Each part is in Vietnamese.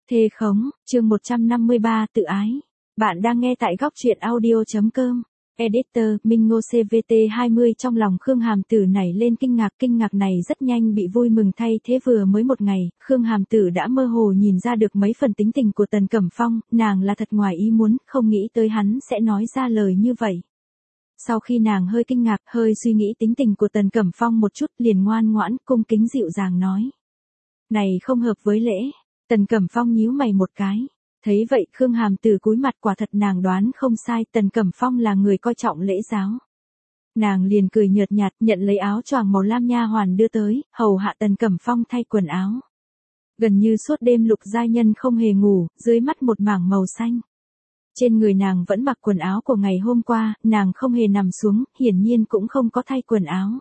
Thề khống, chương 153 tự ái. Bạn đang nghe tại góc truyện audio.com. Editor, Minh Ngô CVT20 trong lòng Khương Hàm Tử nảy lên kinh ngạc này rất nhanh bị vui mừng thay thế vừa mới một ngày, Khương Hàm Tử đã mơ hồ nhìn ra được mấy phần tính tình của Tần Cẩm Phong, nàng là thật ngoài ý muốn, không nghĩ tới hắn sẽ nói ra lời như vậy. Sau khi nàng hơi kinh ngạc, hơi suy nghĩ tính tình của Tần Cẩm Phong một chút liền ngoan ngoãn, cung kính dịu dàng nói. Này không hợp với lễ. Tần Cẩm Phong nhíu mày một cái. Thấy vậy Khương Hàm Tử cúi mặt quả thật nàng đoán không sai, Tần Cẩm Phong là người coi trọng lễ giáo. Nàng liền cười nhợt nhạt nhận lấy áo choàng màu lam nha hoàn đưa tới, hầu hạ Tần Cẩm Phong thay quần áo. Gần như suốt đêm Lục giai nhân không hề ngủ, dưới mắt một mảng màu xanh. Trên người nàng vẫn mặc quần áo của ngày hôm qua, nàng không hề nằm xuống, hiển nhiên cũng không có thay quần áo.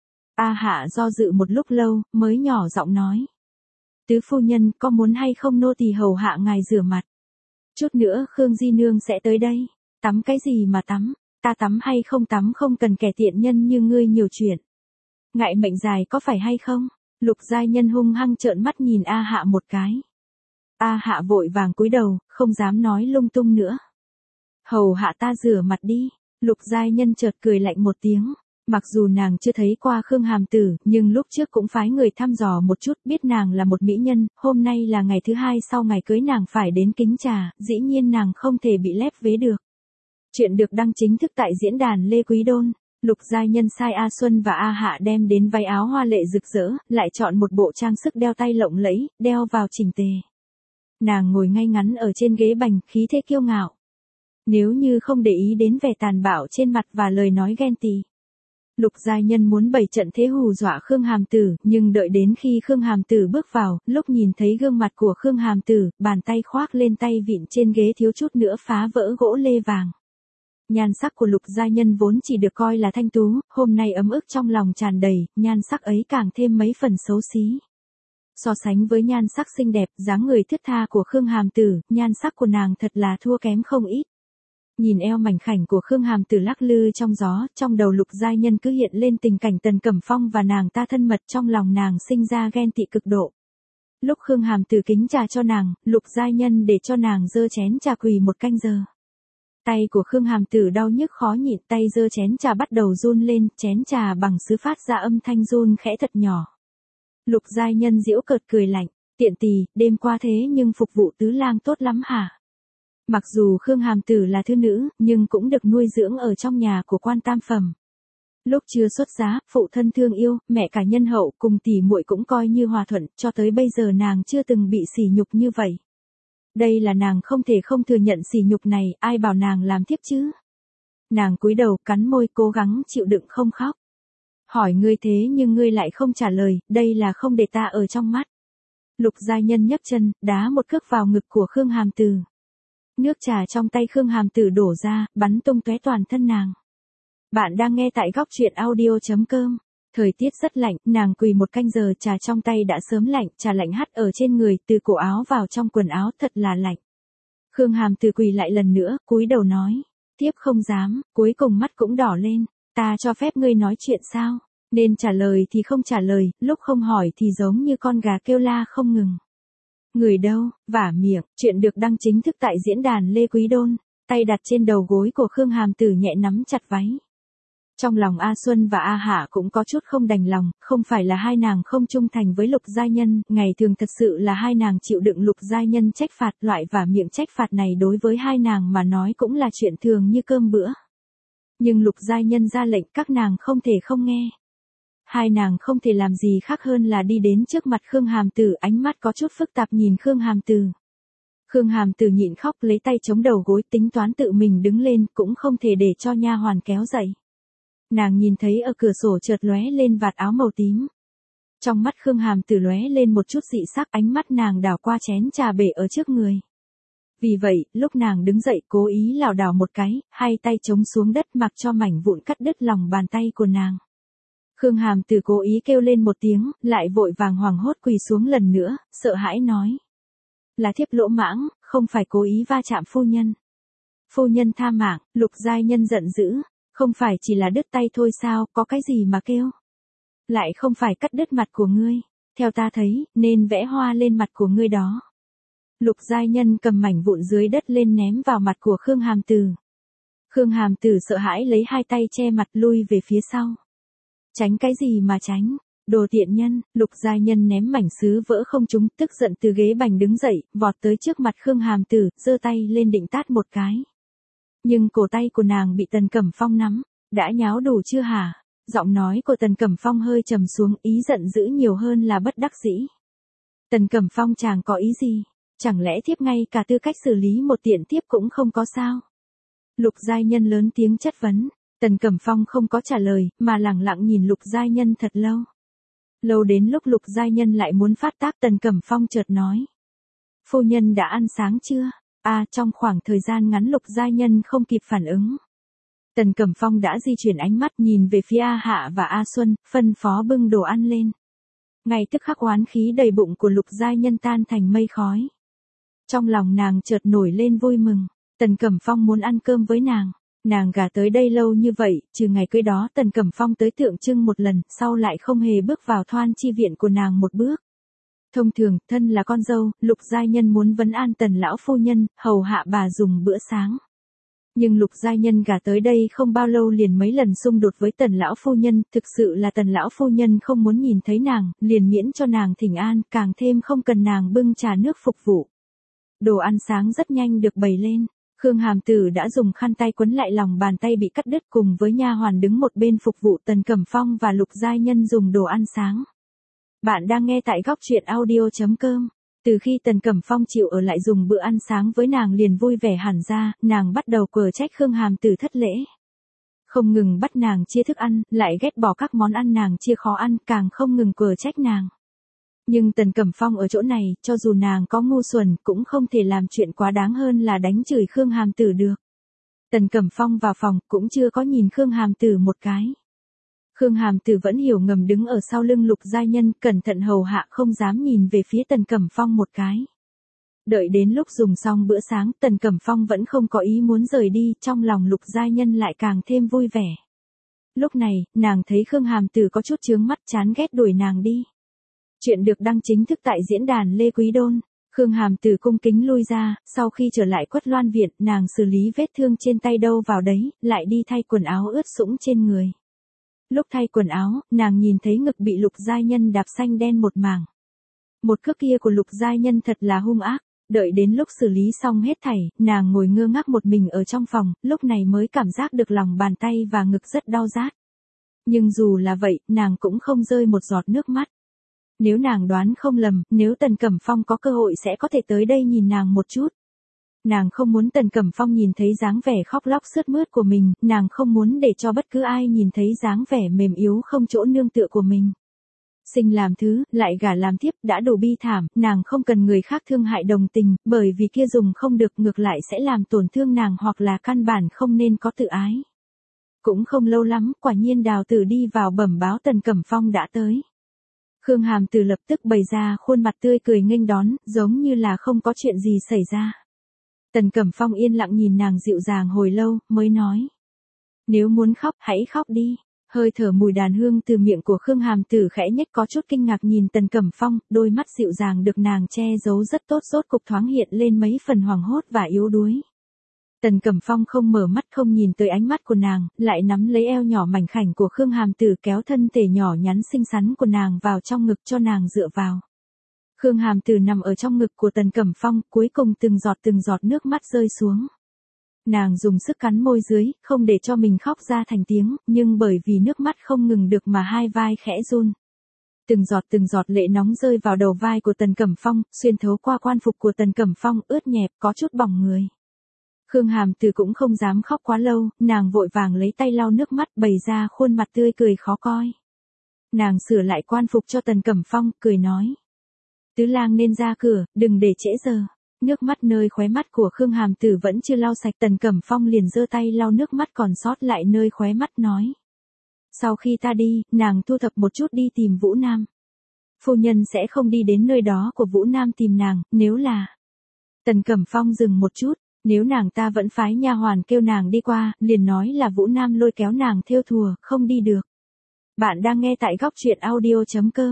A Hạ do dự một lúc lâu, mới nhỏ giọng nói. Tứ phu nhân có muốn hay không nô tỳ hầu hạ ngài rửa mặt. Chút nữa Khương Di Nương sẽ tới đây. Tắm cái gì mà tắm, ta tắm hay không tắm không cần kẻ tiện nhân như ngươi nhiều chuyện. Ngại mệnh dài có phải hay không? Lục giai nhân hung hăng trợn mắt nhìn A Hạ một cái. A Hạ vội vàng cúi đầu, không dám nói lung tung nữa. Hầu hạ ta rửa mặt đi. Lục giai nhân chợt cười lạnh một tiếng. Mặc dù nàng chưa thấy qua Khương Hàm Tử, nhưng lúc trước cũng phái người thăm dò một chút, biết nàng là một mỹ nhân, hôm nay là ngày thứ hai sau ngày cưới nàng phải đến kính trà, dĩ nhiên nàng không thể bị lép vế được. Chuyện được đăng chính thức tại diễn đàn Lê Quý Đôn. Lục giai nhân sai A Xuân và A Hạ đem đến váy áo hoa lệ rực rỡ, lại chọn một bộ trang sức đeo tay lộng lẫy, đeo vào chỉnh tề. Nàng ngồi ngay ngắn ở trên ghế bành, khí thế kiêu ngạo. Nếu như không để ý đến vẻ tàn bạo trên mặt và lời nói ghen tị. Lục giai nhân muốn bày trận thế hù dọa Khương Hàm Tử, nhưng đợi đến khi Khương Hàm Tử bước vào, lúc nhìn thấy gương mặt của Khương Hàm Tử, bàn tay khoác lên tay vịn trên ghế thiếu chút nữa phá vỡ gỗ lê vàng. Nhan sắc của Lục giai nhân vốn chỉ được coi là thanh tú, hôm nay ấm ức trong lòng tràn đầy, nhan sắc ấy càng thêm mấy phần xấu xí. So sánh với nhan sắc xinh đẹp, dáng người thướt tha của Khương Hàm Tử, nhan sắc của nàng thật là thua kém không ít. Nhìn eo mảnh khảnh của Khương Hàm Tử lắc lư trong gió, trong đầu Lục giai nhân cứ hiện lên tình cảnh Tần Cẩm Phong và nàng ta thân mật, trong lòng nàng sinh ra ghen tị cực độ. Lúc Khương Hàm Tử kính trà cho nàng, Lục giai nhân để cho nàng dơ chén trà quỳ một canh giờ. Tay của Khương Hàm Tử đau nhức khó nhịn, tay dơ chén trà bắt đầu run lên, chén trà bằng sứ phát ra âm thanh run khẽ thật nhỏ. Lục giai nhân giễu cợt cười lạnh, tiện tỳ, đêm qua thế nhưng phục vụ tứ lang tốt lắm hả? Mặc dù Khương Hàm Tử là thư nữ, nhưng cũng được nuôi dưỡng ở trong nhà của quan tam phẩm. Lúc chưa xuất giá, phụ thân thương yêu, mẹ cả nhân hậu cùng tỷ muội cũng coi như hòa thuận, cho tới bây giờ nàng chưa từng bị sỉ nhục như vậy. Đây là nàng không thể không thừa nhận sỉ nhục này, ai bảo nàng làm thiếp chứ? Nàng cúi đầu, cắn môi cố gắng chịu đựng không khóc. Hỏi ngươi thế nhưng ngươi lại không trả lời, đây là không để ta ở trong mắt. Lục giai nhân nhấc chân, đá một cước vào ngực của Khương Hàm Tử. Nước trà trong tay Khương Hàm Tử đổ ra, bắn tung tóe toàn thân nàng. Bạn đang nghe tại góc truyện audio.com. Thời tiết rất lạnh, nàng quỳ một canh giờ, trà trong tay đã sớm lạnh, trà lạnh hắt ở trên người, từ cổ áo vào trong quần áo, thật là lạnh. Khương Hàm Tử quỳ lại lần nữa, cúi đầu nói. Tiếp không dám, cuối cùng mắt cũng đỏ lên. Ta cho phép ngươi nói chuyện sao? Nên trả lời thì không trả lời, lúc không hỏi thì giống như con gà kêu la không ngừng. Người đâu, vả miệng, chuyện được đăng chính thức tại diễn đàn Lê Quý Đôn, tay đặt trên đầu gối của Khương Hàm Tử nhẹ nắm chặt váy. Trong lòng A Xuân và A Hạ cũng có chút không đành lòng, không phải là hai nàng không trung thành với Lục giai nhân, ngày thường thật sự là hai nàng chịu đựng Lục giai nhân trách phạt, loại vả miệng trách phạt này đối với hai nàng mà nói cũng là chuyện thường như cơm bữa. Nhưng Lục giai nhân ra lệnh các nàng không thể không nghe. Hai nàng không thể làm gì khác hơn là đi đến trước mặt Khương Hàm Tử, ánh mắt có chút phức tạp nhìn Khương Hàm Tử. Khương Hàm Tử nhịn khóc lấy tay chống đầu gối tính toán tự mình đứng lên, cũng không thể để cho nha hoàn kéo dậy. Nàng nhìn thấy ở cửa sổ chợt lóe lên vạt áo màu tím. Trong mắt Khương Hàm Tử lóe lên một chút dị sắc, ánh mắt nàng đảo qua chén trà bể ở trước người. Vì vậy, lúc nàng đứng dậy cố ý lảo đảo một cái, hai tay chống xuống đất mặc cho mảnh vụn cắt đứt lòng bàn tay của nàng. Khương Hàm Tử cố ý kêu lên một tiếng, lại vội vàng hoảng hốt quỳ xuống lần nữa, sợ hãi nói. Là thiếp lỗ mãng, không phải cố ý va chạm phu nhân. Phu nhân tha mạng, Lục giai nhân giận dữ, không phải chỉ là đứt tay thôi sao, có cái gì mà kêu. Lại không phải cắt đứt mặt của ngươi, theo ta thấy, nên vẽ hoa lên mặt của ngươi đó. Lục Giai Nhân cầm mảnh vụn dưới đất lên ném vào mặt của Khương Hàm Tử. Khương Hàm Tử sợ hãi lấy hai tay che mặt lui về phía sau. Tránh cái gì mà tránh, đồ tiện nhân. Lục Giai Nhân ném mảnh sứ vỡ không trúng, tức giận từ ghế bành đứng dậy, vọt tới trước mặt Khương Hàm Tử, giơ tay lên định tát một cái. Nhưng cổ tay của nàng bị Tần Cẩm Phong nắm. Đã nháo đủ chưa hả? Giọng nói của Tần Cẩm Phong hơi trầm xuống, ý giận dữ nhiều hơn là bất đắc dĩ. Tần Cẩm Phong chàng có ý gì? Chẳng lẽ thiếp ngay cả tư cách xử lý một tiện thiếp cũng không có sao? Lục Giai Nhân lớn tiếng chất vấn. Tần Cẩm Phong không có trả lời, mà lẳng lặng nhìn Lục Giai Nhân thật lâu. Lâu đến lúc Lục Giai Nhân lại muốn phát tác, Tần Cẩm Phong chợt nói. Phu nhân đã ăn sáng chưa? Trong khoảng thời gian ngắn Lục Giai Nhân không kịp phản ứng. Tần Cẩm Phong đã di chuyển ánh mắt nhìn về phía A Hạ và A Xuân, phân phó bưng đồ ăn lên. Ngay tức khắc oán khí đầy bụng của Lục Giai Nhân tan thành mây khói. Trong lòng nàng chợt nổi lên vui mừng, Tần Cẩm Phong muốn ăn cơm với nàng. Nàng gả tới đây lâu như vậy, trừ ngày cưới đó Tần Cẩm Phong tới tượng trưng một lần, sau lại không hề bước vào thoan chi viện của nàng một bước. Thông thường, thân là con dâu, Lục Giai Nhân muốn vấn an Tần lão phu nhân, hầu hạ bà dùng bữa sáng. Nhưng Lục Giai Nhân gả tới đây không bao lâu liền mấy lần xung đột với Tần lão phu nhân, thực sự là Tần lão phu nhân không muốn nhìn thấy nàng, liền miễn cho nàng thỉnh an, càng thêm không cần nàng bưng trà nước phục vụ. Đồ ăn sáng rất nhanh được bày lên. Khương Hàm Tử đã dùng khăn tay quấn lại lòng bàn tay bị cắt đứt, cùng với nha hoàn đứng một bên phục vụ Tần Cẩm Phong và Lục Giai Nhân dùng đồ ăn sáng. Bạn đang nghe tại góc truyện audio.com. Từ khi Tần Cẩm Phong chịu ở lại dùng bữa ăn sáng với nàng liền vui vẻ hẳn ra, nàng bắt đầu quở trách Khương Hàm Tử thất lễ. Không ngừng bắt nàng chia thức ăn, lại ghét bỏ các món ăn nàng chia khó ăn, càng không ngừng quở trách nàng. Nhưng Tần Cẩm Phong ở chỗ này, cho dù nàng có ngu xuẩn, cũng không thể làm chuyện quá đáng hơn là đánh chửi Khương Hàm Tử được. Tần Cẩm Phong vào phòng, cũng chưa có nhìn Khương Hàm Tử một cái. Khương Hàm Tử vẫn hiểu ngầm đứng ở sau lưng Lục Giai Nhân, cẩn thận hầu hạ, không dám nhìn về phía Tần Cẩm Phong một cái. Đợi đến lúc dùng xong bữa sáng, Tần Cẩm Phong vẫn không có ý muốn rời đi, trong lòng Lục Giai Nhân lại càng thêm vui vẻ. Lúc này, nàng thấy Khương Hàm Tử có chút chướng mắt, chán ghét đuổi nàng đi. Chuyện được đăng chính thức tại diễn đàn Lê Quý Đôn. Khương Hàm Tử cung kính lui ra, sau khi trở lại Quất Loan Viện, nàng xử lý vết thương trên tay đâu vào đấy, lại đi thay quần áo ướt sũng trên người. Lúc thay quần áo, nàng nhìn thấy ngực bị Lục Giai Nhân đạp xanh đen một mảng. Một cước kia của Lục Giai Nhân thật là hung ác. Đợi đến lúc xử lý xong hết thảy, nàng ngồi ngơ ngác một mình ở trong phòng, lúc này mới cảm giác được lòng bàn tay và ngực rất đau rát. Nhưng dù là vậy, nàng cũng không rơi một giọt nước mắt. Nếu nàng đoán không lầm, nếu Tần Cẩm Phong có cơ hội sẽ có thể tới đây nhìn nàng một chút. Nàng không muốn Tần Cẩm Phong nhìn thấy dáng vẻ khóc lóc sướt mướt của mình, nàng không muốn để cho bất cứ ai nhìn thấy dáng vẻ mềm yếu không chỗ nương tựa của mình. Sinh làm thứ, lại gả làm thiếp, đã đủ bi thảm, nàng không cần người khác thương hại đồng tình, bởi vì kia dùng không được, ngược lại sẽ làm tổn thương nàng, hoặc là căn bản không nên có tự ái. Cũng không lâu lắm, quả nhiên Đào Tử đi vào bẩm báo Tần Cẩm Phong đã tới. Khương Hàm Tử lập tức bày ra khuôn mặt tươi cười nghênh đón, giống như là không có chuyện gì xảy ra. Tần Cẩm Phong yên lặng nhìn nàng dịu dàng hồi lâu, mới nói. Nếu muốn khóc, hãy khóc đi. Hơi thở mùi đàn hương từ miệng của Khương Hàm Tử khẽ nhếch, có chút kinh ngạc nhìn Tần Cẩm Phong, đôi mắt dịu dàng được nàng che giấu rất tốt rốt cục thoáng hiện lên mấy phần hoảng hốt và yếu đuối. Tần Cẩm Phong không mở mắt, không nhìn tới ánh mắt của nàng, lại nắm lấy eo nhỏ mảnh khảnh của Khương Hàm Tử, kéo thân thể nhỏ nhắn xinh xắn của nàng vào trong ngực cho nàng dựa vào. Khương Hàm Tử nằm ở trong ngực của Tần Cẩm Phong, cuối cùng từng giọt nước mắt rơi xuống. Nàng dùng sức cắn môi dưới, không để cho mình khóc ra thành tiếng, nhưng bởi vì nước mắt không ngừng được mà hai vai khẽ run. Từng giọt lệ nóng rơi vào đầu vai của Tần Cẩm Phong, xuyên thấu qua quan phục của Tần Cẩm Phong, ướt nhẹp, có chút bỏng người. Khương Hàm Tử cũng không dám khóc quá lâu, nàng vội vàng lấy tay lau nước mắt, bày ra khuôn mặt tươi cười khó coi. Nàng sửa lại quan phục cho Tần Cẩm Phong, cười nói. Tứ lang nên ra cửa, đừng để trễ giờ. Nước mắt nơi khóe mắt của Khương Hàm Tử vẫn chưa lau sạch, Tần Cẩm Phong liền giơ tay lau nước mắt còn sót lại nơi khóe mắt, nói. Sau khi ta đi, nàng thu thập một chút đi tìm Vũ Nam. Phu nhân sẽ không đi đến nơi đó của Vũ Nam tìm nàng, nếu là... Tần Cẩm Phong dừng một chút, nếu nàng ta vẫn phái nha hoàn kêu nàng đi qua, liền nói là Vũ Nam lôi kéo nàng thêu thùa, không đi được. Bạn đang nghe tại góc truyện audio.com.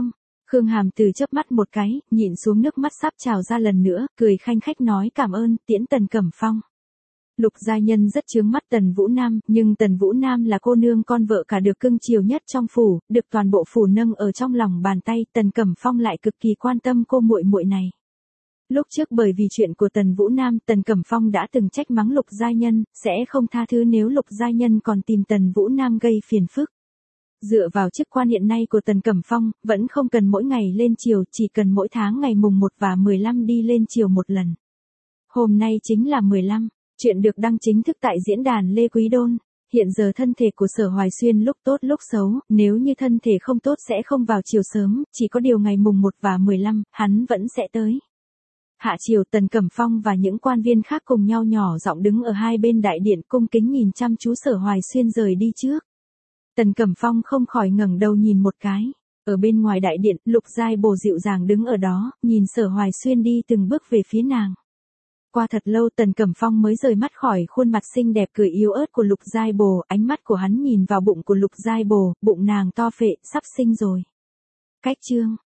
Khương Hàm Từ chớp mắt một cái, nhịn xuống nước mắt sắp trào ra lần nữa, cười khanh khách nói cảm ơn, tiễn Tần Cẩm Phong. Lục Giai Nhân rất chướng mắt Tần Vũ Nam, nhưng Tần Vũ Nam là cô nương con vợ cả được cưng chiều nhất trong phủ, được toàn bộ phủ nâng ở trong lòng bàn tay, Tần Cẩm Phong lại cực kỳ quan tâm cô muội muội này. Lúc trước bởi vì chuyện của Tần Vũ Nam, Tần Cẩm Phong đã từng trách mắng Lục Giai Nhân, sẽ không tha thứ nếu Lục Giai Nhân còn tìm Tần Vũ Nam gây phiền phức. Dựa vào chức quan hiện nay của Tần Cẩm Phong, vẫn không cần mỗi ngày lên triều, chỉ cần mỗi tháng ngày mùng 1 và 15 đi lên triều một lần. Hôm nay chính là 15, chuyện được đăng chính thức tại diễn đàn Lê Quý Đôn. Hiện giờ thân thể của Sở Hoài Xuyên lúc tốt lúc xấu, nếu như thân thể không tốt sẽ không vào triều sớm, chỉ có điều ngày mùng 1 và 15, hắn vẫn sẽ tới. Hạ triều Tần Cẩm Phong và những quan viên khác cùng nhau nhỏ giọng đứng ở hai bên đại điện cung kính nhìn chăm chú Sở Hoài Xuyên rời đi trước. Tần Cẩm Phong không khỏi ngẩng đầu nhìn một cái. Ở bên ngoài đại điện, Lục Giai Bồ dịu dàng đứng ở đó, nhìn Sở Hoài Xuyên đi từng bước về phía nàng. Qua thật lâu Tần Cẩm Phong mới rời mắt khỏi khuôn mặt xinh đẹp cười yếu ớt của Lục Giai Bồ, ánh mắt của hắn nhìn vào bụng của Lục Giai Bồ, bụng nàng to phệ, sắp sinh rồi. Cách chương